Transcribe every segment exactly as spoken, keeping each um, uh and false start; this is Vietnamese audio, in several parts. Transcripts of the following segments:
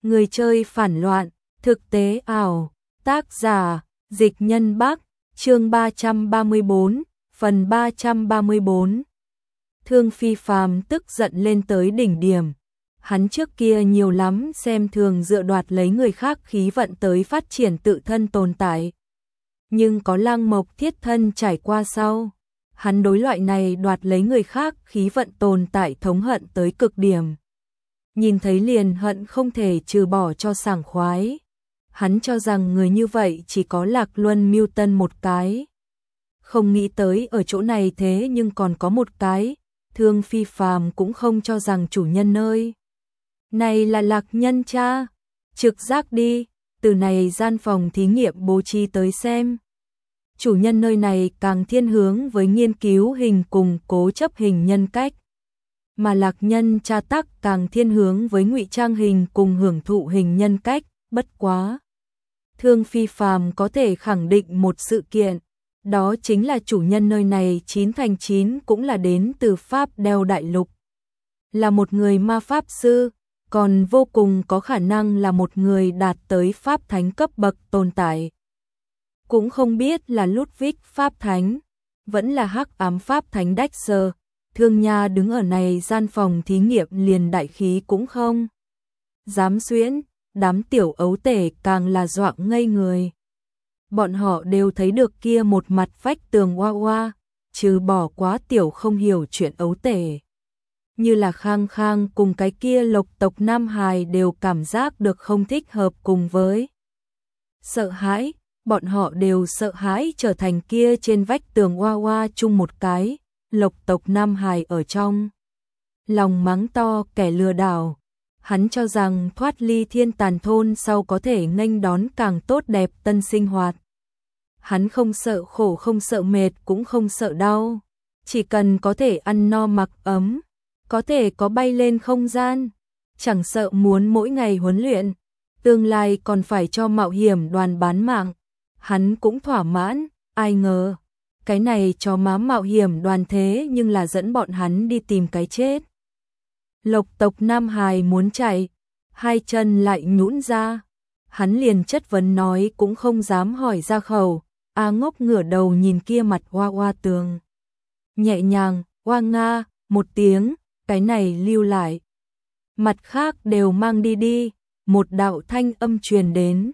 Người chơi phản loạn, thực tế ảo, tác giả, Dịch Nhân Bắc, chương ba trăm ba mươi bốn, phần ba trăm ba mươi bốn. Thương Phi Phàm tức giận lên tới đỉnh điểm. Hắn trước kia nhiều lắm xem thường dựa đoạt lấy người khác khí vận tới phát triển tự thân tồn tại. Nhưng có Lăng Mộc thiết thân trải qua sau, hắn đối loại này đoạt lấy người khác khí vận tồn tại thống hận tới cực điểm. Nhìn thấy liền hận không thể trừ bỏ cho sảng khoái. Hắn cho rằng người như vậy chỉ có Lạc Luân Mưu Tân một cái. Không nghĩ tới ở chỗ này thế nhưng còn có một cái, Thương Phi Phàm cũng không cho rằng chủ nhân nơi này là Lạc Nhân cha. Trực giác đi, từ này gian phòng thí nghiệm bố trí tới xem. Chủ nhân nơi này càng thiên hướng với nghiên cứu hình cùng cố chấp hình nhân cách. Mà Lạc Nhân cha tắc càng thiên hướng với ngụy trang hình cùng hưởng thụ hình nhân cách, bất quá. Thương Phi Phàm có thể khẳng định một sự kiện, đó chính là chủ nhân nơi này chín thành chín cũng là đến từ Pháp Đeo Đại Lục. Là một người ma pháp sư, còn vô cùng có khả năng là một người đạt tới Pháp Thánh cấp bậc tồn tại. Cũng không biết là Ludwig Pháp Thánh, vẫn là Hắc Ám Pháp Thánh Dexter. Thương Nha đứng ở này gian phòng thí nghiệm liền đại khí cũng không dám xuyễn, đám tiểu ấu tể càng là dọa ngây người. Bọn họ đều thấy được kia một mặt vách tường oa oa, trừ bỏ quá tiểu không hiểu chuyện ấu tể. Như là Khang Khang cùng cái kia Lộc tộc Nam Hài đều cảm giác được không thích hợp cùng với sợ hãi, bọn họ đều sợ hãi trở thành kia trên vách tường oa oa chung một cái. Lộc tộc Nam Hài ở trong lòng mắng to kẻ lừa đảo. Hắn cho rằng thoát ly thiên tàn thôn sau có thể nghênh đón càng tốt đẹp tân sinh hoạt. Hắn không sợ khổ, không sợ mệt, cũng không sợ đau. Chỉ cần có thể ăn no mặc ấm, có thể có bay lên không gian, chẳng sợ muốn mỗi ngày huấn luyện, tương lai còn phải cho mạo hiểm đoàn bán mạng. Hắn cũng thỏa mãn, ai ngờ. Cái này cho má mạo hiểm đoàn thế nhưng là dẫn bọn hắn đi tìm cái chết. Lộc tộc Nam Hài muốn chạy, hai chân lại nhũn ra. Hắn liền chất vấn nói cũng không dám hỏi ra khẩu. A Ngốc ngửa đầu nhìn kia mặt hoa hoa tường. Nhẹ nhàng, hoa nga, một tiếng, cái này lưu lại. Mặt khác đều mang đi đi, một đạo thanh âm truyền đến.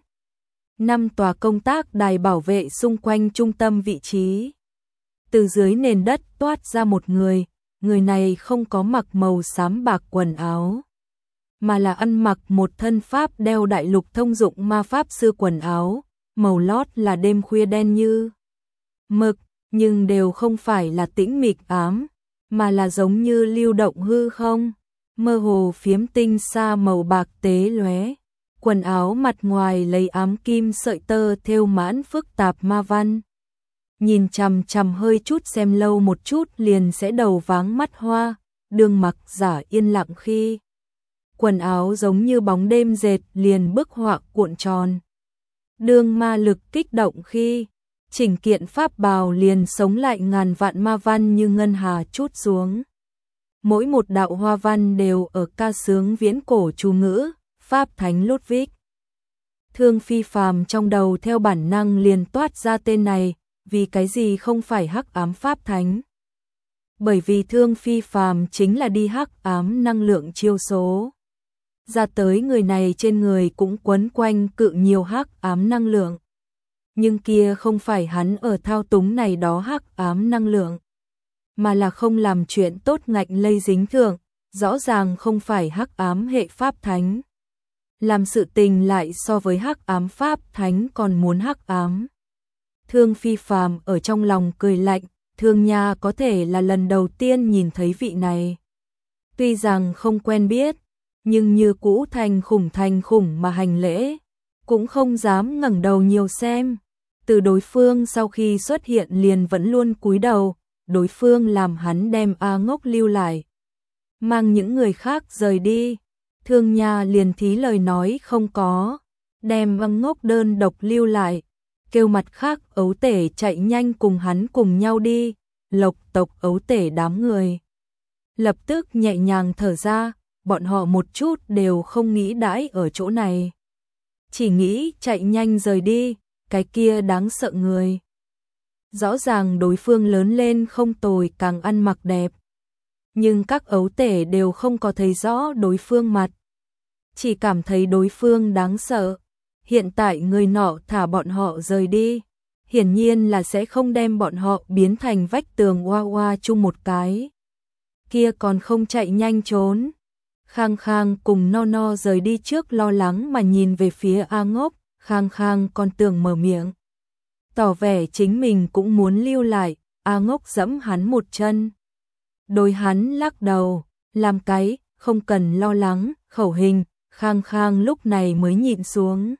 Năm tòa công tác đài bảo vệ xung quanh trung tâm vị trí. Từ dưới nền đất toát ra một người, người này không có mặc màu xám bạc quần áo, mà là ăn mặc một thân Pháp Đeo Đại Lục thông dụng ma pháp sư quần áo, màu lót là đêm khuya đen như mực, nhưng đều không phải là tĩnh mịch ám, mà là giống như lưu động hư không, mơ hồ phiếm tinh sa màu bạc tế lóe. Quần áo mặt ngoài lấy ám kim sợi tơ thêu mãn phức tạp ma văn. Nhìn chằm chằm hơi chút xem lâu một chút liền sẽ đầu váng mắt hoa, đường mặc giả yên lặng khi. Quần áo giống như bóng đêm dệt liền bức họa cuộn tròn. Đường ma lực kích động khi, chỉnh kiện pháp bào liền sống lại ngàn vạn ma văn như ngân hà chút xuống. Mỗi một đạo hoa văn đều ở ca sướng viễn cổ chú ngữ, Pháp Thánh Ludwig. Thương Phi Phàm trong đầu theo bản năng liền toát ra tên này. Vì cái gì không phải Hắc Ám Pháp Thánh? Bởi vì Thương Phi Phàm chính là đi hắc ám năng lượng chiêu số. Ra tới người này trên người cũng quấn quanh cự nhiều hắc ám năng lượng. Nhưng kia không phải hắn ở thao túng này đó hắc ám năng lượng, mà là không làm chuyện tốt ngạnh lây dính thượng, rõ ràng không phải hắc ám hệ Pháp Thánh. Làm sự tình lại so với hắc ám Pháp Thánh còn muốn hắc ám. Thương Phi Phàm ở trong lòng cười lạnh, Thương Nha có thể là lần đầu tiên nhìn thấy vị này. Tuy rằng không quen biết, nhưng như cũ thành khủng thành khủng mà hành lễ, cũng không dám ngẩng đầu nhiều xem. Từ đối phương sau khi xuất hiện liền vẫn luôn cúi đầu, đối phương làm hắn đem A Ngốc lưu lại. Mang những người khác rời đi, Thương Nha liền thí lời nói không có, đem A Ngốc đơn độc lưu lại. Kêu mặt khác ấu tể chạy nhanh cùng hắn cùng nhau đi. Lộc tộc ấu tể đám người lập tức nhẹ nhàng thở ra, bọn họ một chút đều không nghĩ đãi ở chỗ này. Chỉ nghĩ chạy nhanh rời đi, cái kia đáng sợ người. Rõ ràng đối phương lớn lên không tồi, càng ăn mặc đẹp. Nhưng các ấu tể đều không có thấy rõ đối phương mặt. Chỉ cảm thấy đối phương đáng sợ. Hiện tại người nọ thả bọn họ rời đi. Hiển nhiên là sẽ không đem bọn họ biến thành vách tường oa oa chung một cái. Kia còn không chạy nhanh trốn. Khang Khang cùng No No rời đi trước, lo lắng mà nhìn về phía A Ngốc. Khang Khang còn tưởng mở miệng, tỏ vẻ chính mình cũng muốn lưu lại. A Ngốc giẫm hắn một chân. Đối hắn lắc đầu, làm cái, không cần lo lắng, khẩu hình. Khang Khang lúc này mới nhịn xuống,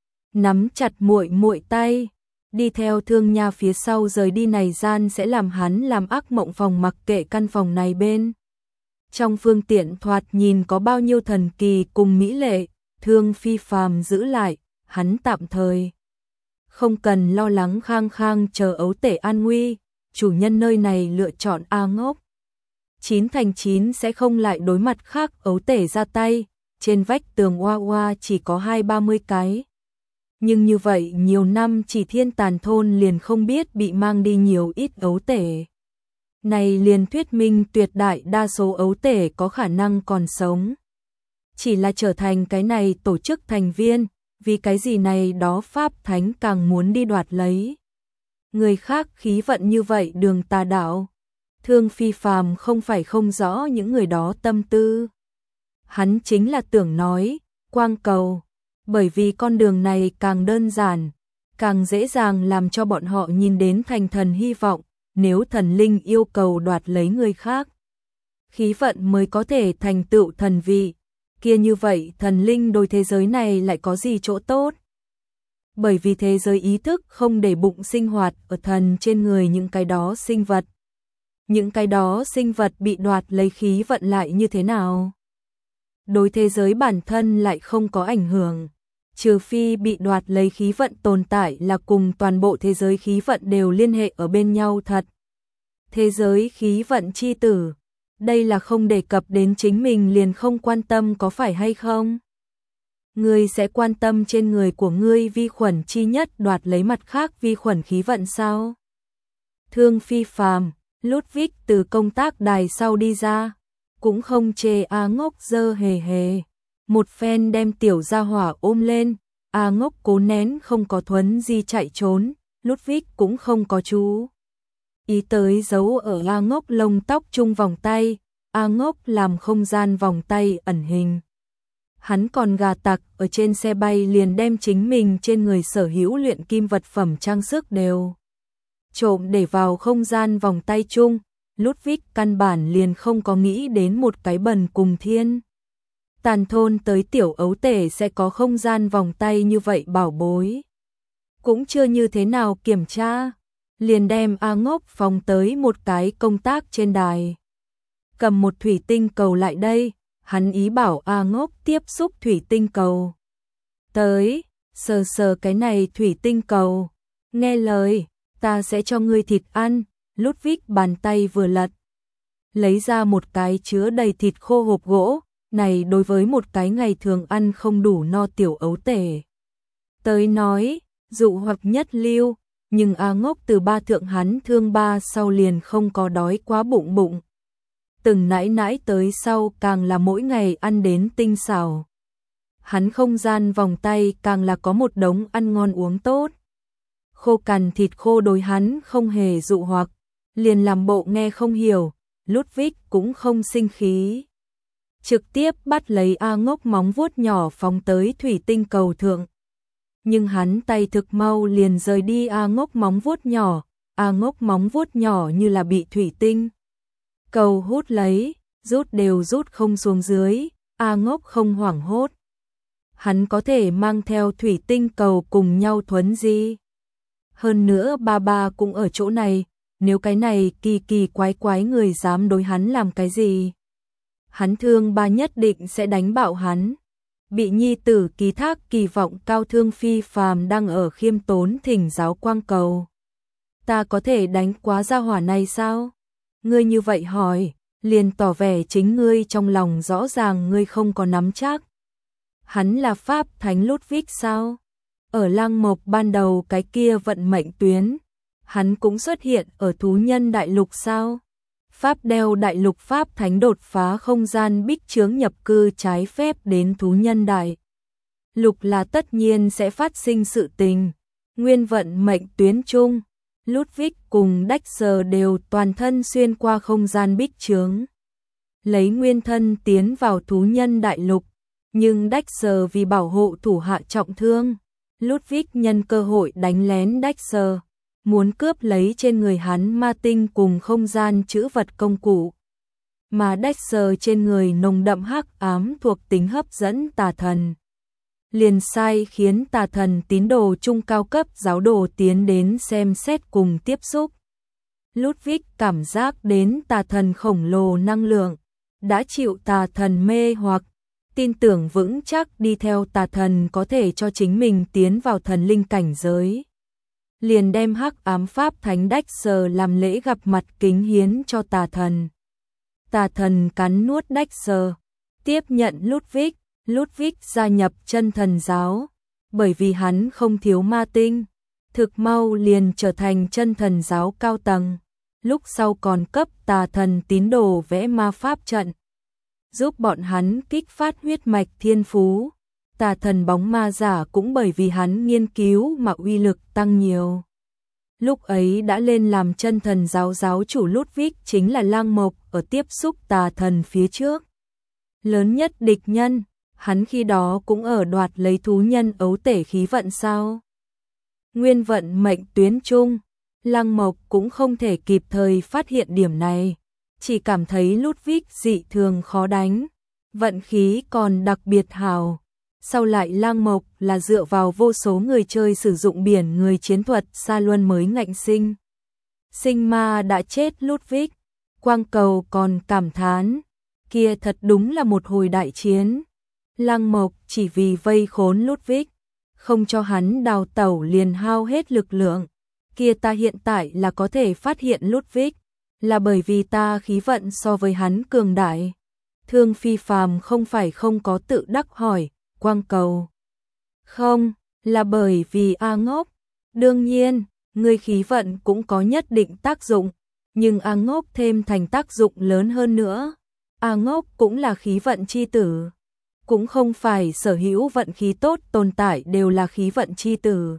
nắm chặt muội muội tay, đi theo Thương Nha phía sau rời đi. Này gian sẽ làm hắn làm ác mộng phòng, mặc kệ căn phòng này bên trong phương tiện thoạt nhìn có bao nhiêu thần kỳ cùng mỹ lệ, Thương Phi Phàm giữ lại, hắn tạm thời không cần lo lắng. Khang Khang chờ ấu tể an nguy, chủ nhân nơi này lựa chọn A Ngốc, chín thành chín sẽ không lại đối mặt khác ấu tể ra tay. Trên vách tường oa oa chỉ có hai ba mươi cái. Nhưng như vậy nhiều năm Chỉ Thiên Tàn thôn liền không biết bị mang đi nhiều ít ấu tể. Này liền thuyết minh tuyệt đại đa số ấu tể có khả năng còn sống. Chỉ là trở thành cái này tổ chức thành viên, vì cái gì này đó Pháp Thánh càng muốn đi đoạt lấy. Người khác khí vận như vậy đường tà đạo. Thương Phi Phàm không phải không rõ những người đó tâm tư. Hắn chính là tưởng nói, quang cầu, bởi vì con đường này càng đơn giản, càng dễ dàng làm cho bọn họ nhìn đến thành thần hy vọng. Nếu thần linh yêu cầu đoạt lấy người khác, khí vận mới có thể thành tựu thần vị, kia như vậy thần linh đối thế giới này lại có gì chỗ tốt? Bởi vì thế giới ý thức không để bụng sinh hoạt ở thần trên người những cái đó sinh vật. Những cái đó sinh vật bị đoạt lấy khí vận lại như thế nào? Đối thế giới bản thân lại không có ảnh hưởng, trừ phi bị đoạt lấy khí vận tồn tại là cùng toàn bộ thế giới khí vận đều liên hệ ở bên nhau thật. Thế giới khí vận chi tử, đây là không đề cập đến chính mình liền không quan tâm có phải hay không? Ngươi sẽ quan tâm trên người của ngươi vi khuẩn chi nhất đoạt lấy mặt khác vi khuẩn khí vận sao? Thương Phi Phàm, Ludwig từ công tác đài sau đi ra, cũng không chê A Ngốc dơ hề hề. Một phen đem tiểu gia hỏa ôm lên, A Ngốc cố nén không có thuấn di chạy trốn, Ludwig cũng không có chú ý tới giấu ở A Ngốc lông tóc chung vòng tay. A Ngốc làm không gian vòng tay ẩn hình. Hắn còn gà tặc ở trên xe bay liền đem chính mình trên người sở hữu luyện kim vật phẩm trang sức đều trộm để vào không gian vòng tay chung. Ludwig căn bản liền không có nghĩ đến một cái bần cùng thiên tàn thôn tới tiểu ấu tể sẽ có không gian vòng tay như vậy bảo bối. Cũng chưa như thế nào kiểm tra, liền đem A Ngốc phóng tới một cái công tác trên đài. Cầm một thủy tinh cầu lại đây, hắn ý bảo A Ngốc tiếp xúc thủy tinh cầu. Tới, sờ sờ cái này thủy tinh cầu, nghe lời, ta sẽ cho ngươi thịt ăn. Ludwig bàn tay vừa lật, lấy ra một cái chứa đầy thịt khô hộp gỗ. Này đối với một cái ngày thường ăn không đủ no tiểu ấu tể tới nói, dụ hoặc nhất lưu, nhưng A Ngốc từ ba thượng hắn thương ba sau liền không có đói quá bụng bụng. Từng nãi nãi tới sau càng là mỗi ngày ăn đến tinh xảo. Hắn không gian vòng tay càng là có một đống ăn ngon uống tốt. Khô cằn thịt khô đối hắn không hề dụ hoặc, liền làm bộ nghe không hiểu. Ludwig cũng không sinh khí, trực tiếp bắt lấy A Ngốc móng vuốt nhỏ phóng tới thủy tinh cầu thượng. Nhưng hắn tay thực mau liền rời đi A Ngốc móng vuốt nhỏ. A Ngốc móng vuốt nhỏ như là bị thủy tinh cầu hút lấy, rút đều rút không xuống dưới. A Ngốc không hoảng hốt, hắn có thể mang theo thủy tinh cầu cùng nhau thuấn di. Hơn nữa ba ba cũng ở chỗ này, nếu cái này kỳ kỳ quái quái người dám đối hắn làm cái gì, hắn thương ba nhất định sẽ đánh bạo hắn. Bị nhi tử ký thác kỳ vọng cao Thương Phi Phàm đang ở khiêm tốn thỉnh giáo quang cầu. Ta có thể đánh quá gia hỏa này sao? Ngươi như vậy hỏi, liền tỏ vẻ chính ngươi trong lòng rõ ràng ngươi không có nắm chắc. Hắn là Pháp Thánh Ludwig sao? Ở Lăng Mộc ban đầu cái kia vận mệnh tuyến, hắn cũng xuất hiện ở thú nhân đại lục sao? Pháp đeo đại lục Pháp Thánh đột phá không gian bích chướng nhập cư trái phép đến thú nhân đại lục là tất nhiên sẽ phát sinh sự tình. Nguyên vận mệnh tuyến chung, Ludwig cùng Dexter đều toàn thân xuyên qua không gian bích chướng, lấy nguyên thân tiến vào thú nhân đại lục, nhưng Dexter vì bảo hộ thủ hạ trọng thương, Ludwig nhân cơ hội đánh lén Dexter, muốn cướp lấy trên người hắn ma tinh cùng không gian trữ vật công cụ. Mà Dexter trên người nồng đậm hắc ám thuộc tính hấp dẫn tà thần, liền sai khiến tà thần tín đồ trung cao cấp giáo đồ tiến đến xem xét cùng tiếp xúc. Ludwig cảm giác đến tà thần khổng lồ năng lượng, đã chịu tà thần mê hoặc, tin tưởng vững chắc đi theo tà thần có thể cho chính mình tiến vào thần linh cảnh giới. Liền đem hắc ám Pháp Thánh Dexter làm lễ gặp mặt kính hiến cho tà thần. Tà thần cắn nuốt Dexter, tiếp nhận Ludwig. Ludwig gia nhập chân thần giáo, bởi vì hắn không thiếu ma tinh, thực mau liền trở thành chân thần giáo cao tầng, lúc sau còn cấp tà thần tín đồ vẽ ma pháp trận, giúp bọn hắn kích phát huyết mạch thiên phú. Tà thần bóng ma giả cũng bởi vì hắn nghiên cứu mà uy lực tăng nhiều. Lúc ấy đã lên làm chân thần giáo giáo chủ Ludwig chính là Lăng Mộc ở tiếp xúc tà thần phía trước. Lớn nhất địch nhân, hắn khi đó cũng ở đoạt lấy thú nhân ấu tể khí vận sao. Nguyên vận mệnh tuyến chung, Lăng Mộc cũng không thể kịp thời phát hiện điểm này, chỉ cảm thấy Ludwig dị thường khó đánh, vận khí còn đặc biệt hào. Sau lại Lăng Mộc là dựa vào vô số người chơi sử dụng biển người chiến thuật xa luân mới ngạnh sinh. Sinh ma đã chết Ludwig, Quang Cầu còn cảm thán, kia thật đúng là một hồi đại chiến. Lăng Mộc chỉ vì vây khốn Ludwig, không cho hắn đào tẩu liền hao hết lực lượng. Kia ta hiện tại là có thể phát hiện Ludwig, là bởi vì ta khí vận so với hắn cường đại. Thương Phi Phàm không phải không có tự đắc hỏi, Quang Cầu. Không, là bởi vì A Ngốc. Đương nhiên, người khí vận cũng có nhất định tác dụng, nhưng A Ngốc thêm thành tác dụng lớn hơn nữa. A Ngốc cũng là khí vận chi tử. Cũng không phải sở hữu vận khí tốt tồn tại đều là khí vận chi tử.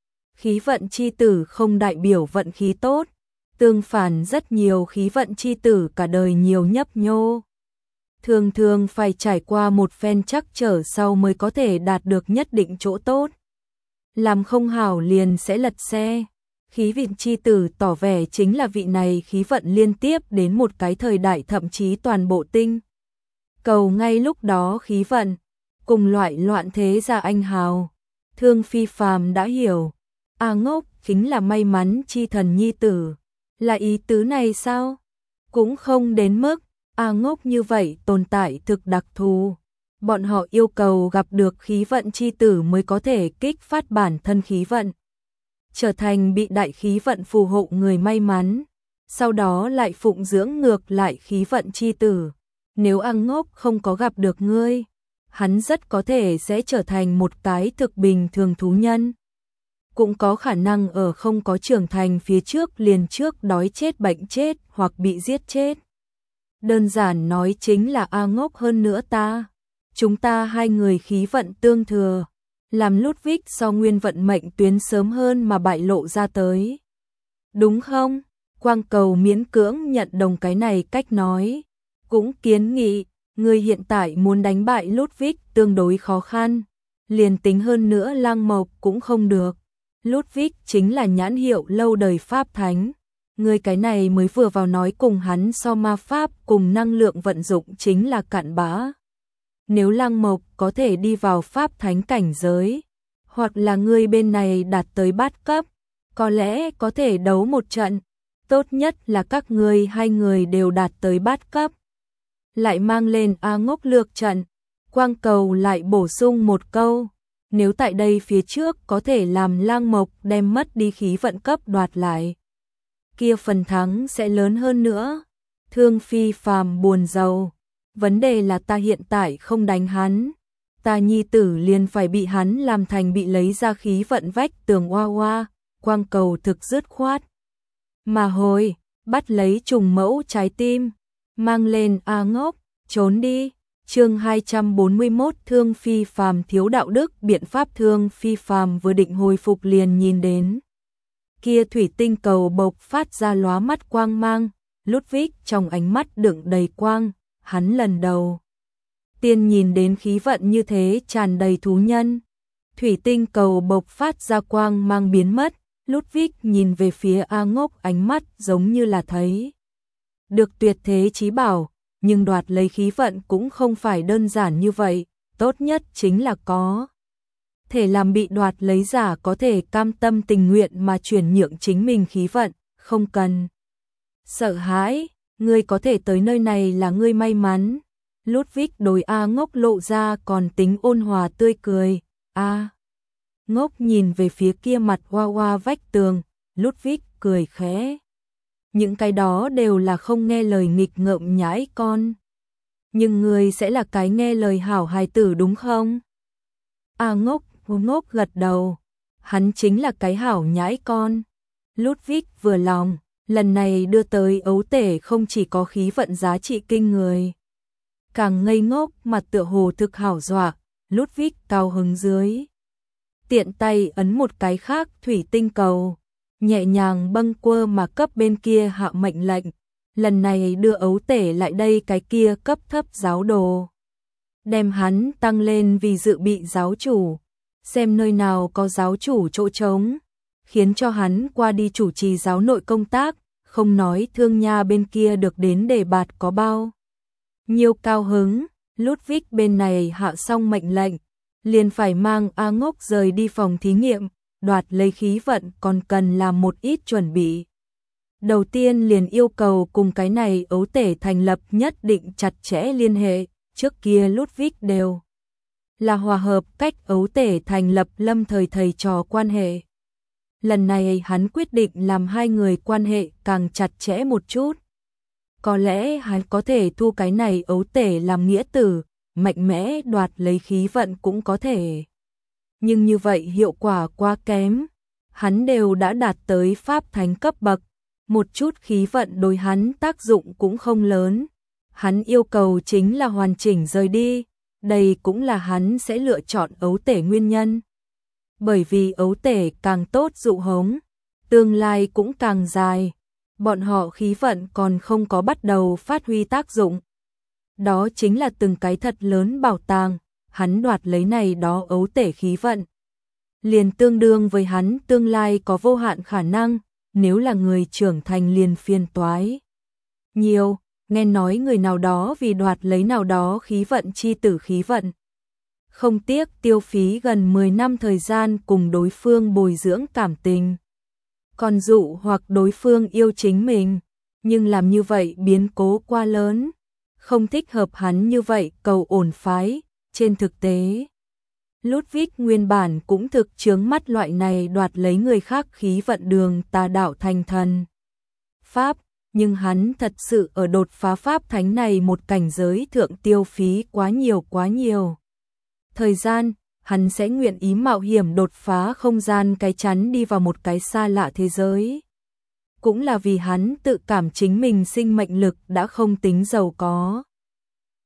Khí vận chi tử không đại biểu vận khí tốt, tương phản rất nhiều khí vận chi tử cả đời nhiều nhấp nhô. Thường thường phải trải qua một phen trắc trở sau mới có thể đạt được nhất định chỗ tốt. Làm không hảo liền sẽ lật xe. Khí vận chi tử tỏ vẻ chính là vị này khí vận liên tiếp đến một cái thời đại thậm chí toàn bộ tinh cầu ngay lúc đó khí vận, cùng loại loạn thế gia anh hào. Thương Phi Phàm đã hiểu, A Ngốc chính là may mắn chi thần nhi tử, là ý tứ này sao? Cũng không đến mức, A Ngốc như vậy tồn tại thực đặc thù. Bọn họ yêu cầu gặp được khí vận chi tử mới có thể kích phát bản thân khí vận, trở thành bị đại khí vận phù hộ người may mắn, sau đó lại phụng dưỡng ngược lại khí vận chi tử. Nếu A Ngốc không có gặp được ngươi, hắn rất có thể sẽ trở thành một cái thực bình thường thú nhân. Cũng có khả năng ở không có trưởng thành phía trước liền trước đói chết bệnh chết hoặc bị giết chết. Đơn giản nói chính là A Ngốc hơn nữa ta. Chúng ta hai người khí vận tương thừa, làm Ludwig so nguyên vận mệnh tuyến sớm hơn mà bại lộ ra tới. Đúng không? Quang Cầu miễn cưỡng nhận đồng cái này cách nói. Cũng kiến nghị, người hiện tại muốn đánh bại Ludwig tương đối khó khăn, liền tính hơn nữa Lăng Mộc cũng không được. Ludwig chính là nhãn hiệu lâu đời Pháp Thánh, người cái này mới vừa vào nói cùng hắn so ma pháp cùng năng lượng vận dụng chính là cặn bã. Nếu Lăng Mộc có thể đi vào Pháp Thánh cảnh giới, hoặc là người bên này đạt tới bát cấp, có lẽ có thể đấu một trận, tốt nhất là các ngươi hai người đều đạt tới bát cấp. Lại mang lên A Ngốc lược trận, Quang Cầu lại bổ sung một câu, nếu tại đây phía trước có thể làm Lăng Mộc đem mất đi khí vận cấp đoạt lại, kia phần thắng sẽ lớn hơn nữa. Thương Phi Phàm buồn rầu, vấn đề là ta hiện tại không đánh hắn, ta nhi tử liền phải bị hắn làm thành bị lấy ra khí vận vách tường oa oa, quang cầu thực dứt khoát. Mà hồi, bắt lấy trùng mẫu trái tim, mang lên A Ngốc, trốn đi. Chương hai trăm bốn mươi mốt Thương Phi Phàm thiếu đạo đức, biện pháp. Thương Phi Phàm vừa định hồi phục liền nhìn đến kia thủy tinh cầu bộc phát ra lóa mắt quang mang, Ludwig trong ánh mắt đựng đầy quang, hắn lần đầu tiên nhìn đến khí vận như thế tràn đầy thú nhân. Thủy tinh cầu bộc phát ra quang mang biến mất, Ludwig nhìn về phía A Ngốc, ánh mắt giống như là thấy được tuyệt thế chí bảo, nhưng đoạt lấy khí vận cũng không phải đơn giản như vậy, tốt nhất chính là có thể làm bị đoạt lấy giả có thể cam tâm tình nguyện mà chuyển nhượng chính mình khí vận, không cần sợ hãi, ngươi có thể tới nơi này là ngươi may mắn. Ludwig đối A Ngốc lộ ra còn tính ôn hòa tươi cười. A Ngốc nhìn về phía kia mặt hoa hoa vách tường, Ludwig cười khẽ. Những cái đó đều là không nghe lời nghịch ngợm nhãi con. Nhưng ngươi sẽ là cái nghe lời hảo hài tử đúng không? A Ngốc, Ngốc gật đầu. Hắn chính là cái hảo nhãi con. Ludwig vừa lòng, lần này đưa tới ấu tể không chỉ có khí vận giá trị kinh người. Càng ngây ngốc mà tựa hồ thực hảo dọa, Ludwig cao hứng dưới. Tiện tay ấn một cái khác thủy tinh cầu, nhẹ nhàng bâng quơ mà cấp bên kia hạ mệnh lệnh, lần này đưa ấu tể lại đây cái kia cấp thấp giáo đồ. Đem hắn tăng lên vì dự bị giáo chủ, xem nơi nào có giáo chủ chỗ trống, khiến cho hắn qua đi chủ trì giáo nội công tác, không nói Thương Nha bên kia được đến đề bạt có bao nhiêu cao hứng. Ludwig bên này hạ xong mệnh lệnh, liền phải mang A Ngốc rời đi phòng thí nghiệm, đoạt lấy khí vận còn cần làm một ít chuẩn bị. Đầu tiên liền yêu cầu cùng cái này ấu tể thành lập nhất định chặt chẽ liên hệ, trước kia Ludwig đều là hòa hợp cách ấu tể thành lập lâm thời thầy trò quan hệ. Lần này hắn quyết định làm hai người quan hệ càng chặt chẽ một chút. Có lẽ hắn có thể thu cái này ấu tể làm nghĩa tử, mạnh mẽ đoạt lấy khí vận cũng có thể. Nhưng như vậy hiệu quả quá kém. Hắn đều đã đạt tới pháp thánh cấp bậc, một chút khí vận đối hắn tác dụng cũng không lớn. Hắn yêu cầu chính là hoàn chỉnh rời đi, đây cũng là hắn sẽ lựa chọn ấu tể nguyên nhân. Bởi vì ấu tể càng tốt dụ hống, tương lai cũng càng dài, bọn họ khí vận còn không có bắt đầu phát huy tác dụng. Đó chính là từng cái thật lớn bảo tàng, hắn đoạt lấy này đó ấu tể khí vận. Liền tương đương với hắn tương lai có vô hạn khả năng, nếu là người trưởng thành liền phiền toái. Nhiều, nghe nói người nào đó vì đoạt lấy nào đó khí vận chi tử khí vận. Không tiếc tiêu phí gần mười năm thời gian cùng đối phương bồi dưỡng cảm tình. Còn dụ hoặc đối phương yêu chính mình, nhưng làm như vậy biến cố quá lớn. Không thích hợp hắn như vậy cầu ổn phái, trên thực tế. Ludwig nguyên bản cũng thực chướng mắt loại này đoạt lấy người khác khí vận đường tà đạo thành thần. Pháp, nhưng hắn thật sự ở đột phá pháp thánh này một cảnh giới thượng tiêu phí quá nhiều quá nhiều. Thời gian, hắn sẽ nguyện ý mạo hiểm đột phá không gian cái chắn đi vào một cái xa lạ thế giới. Cũng là vì hắn tự cảm chính mình sinh mệnh lực đã không tính giàu có.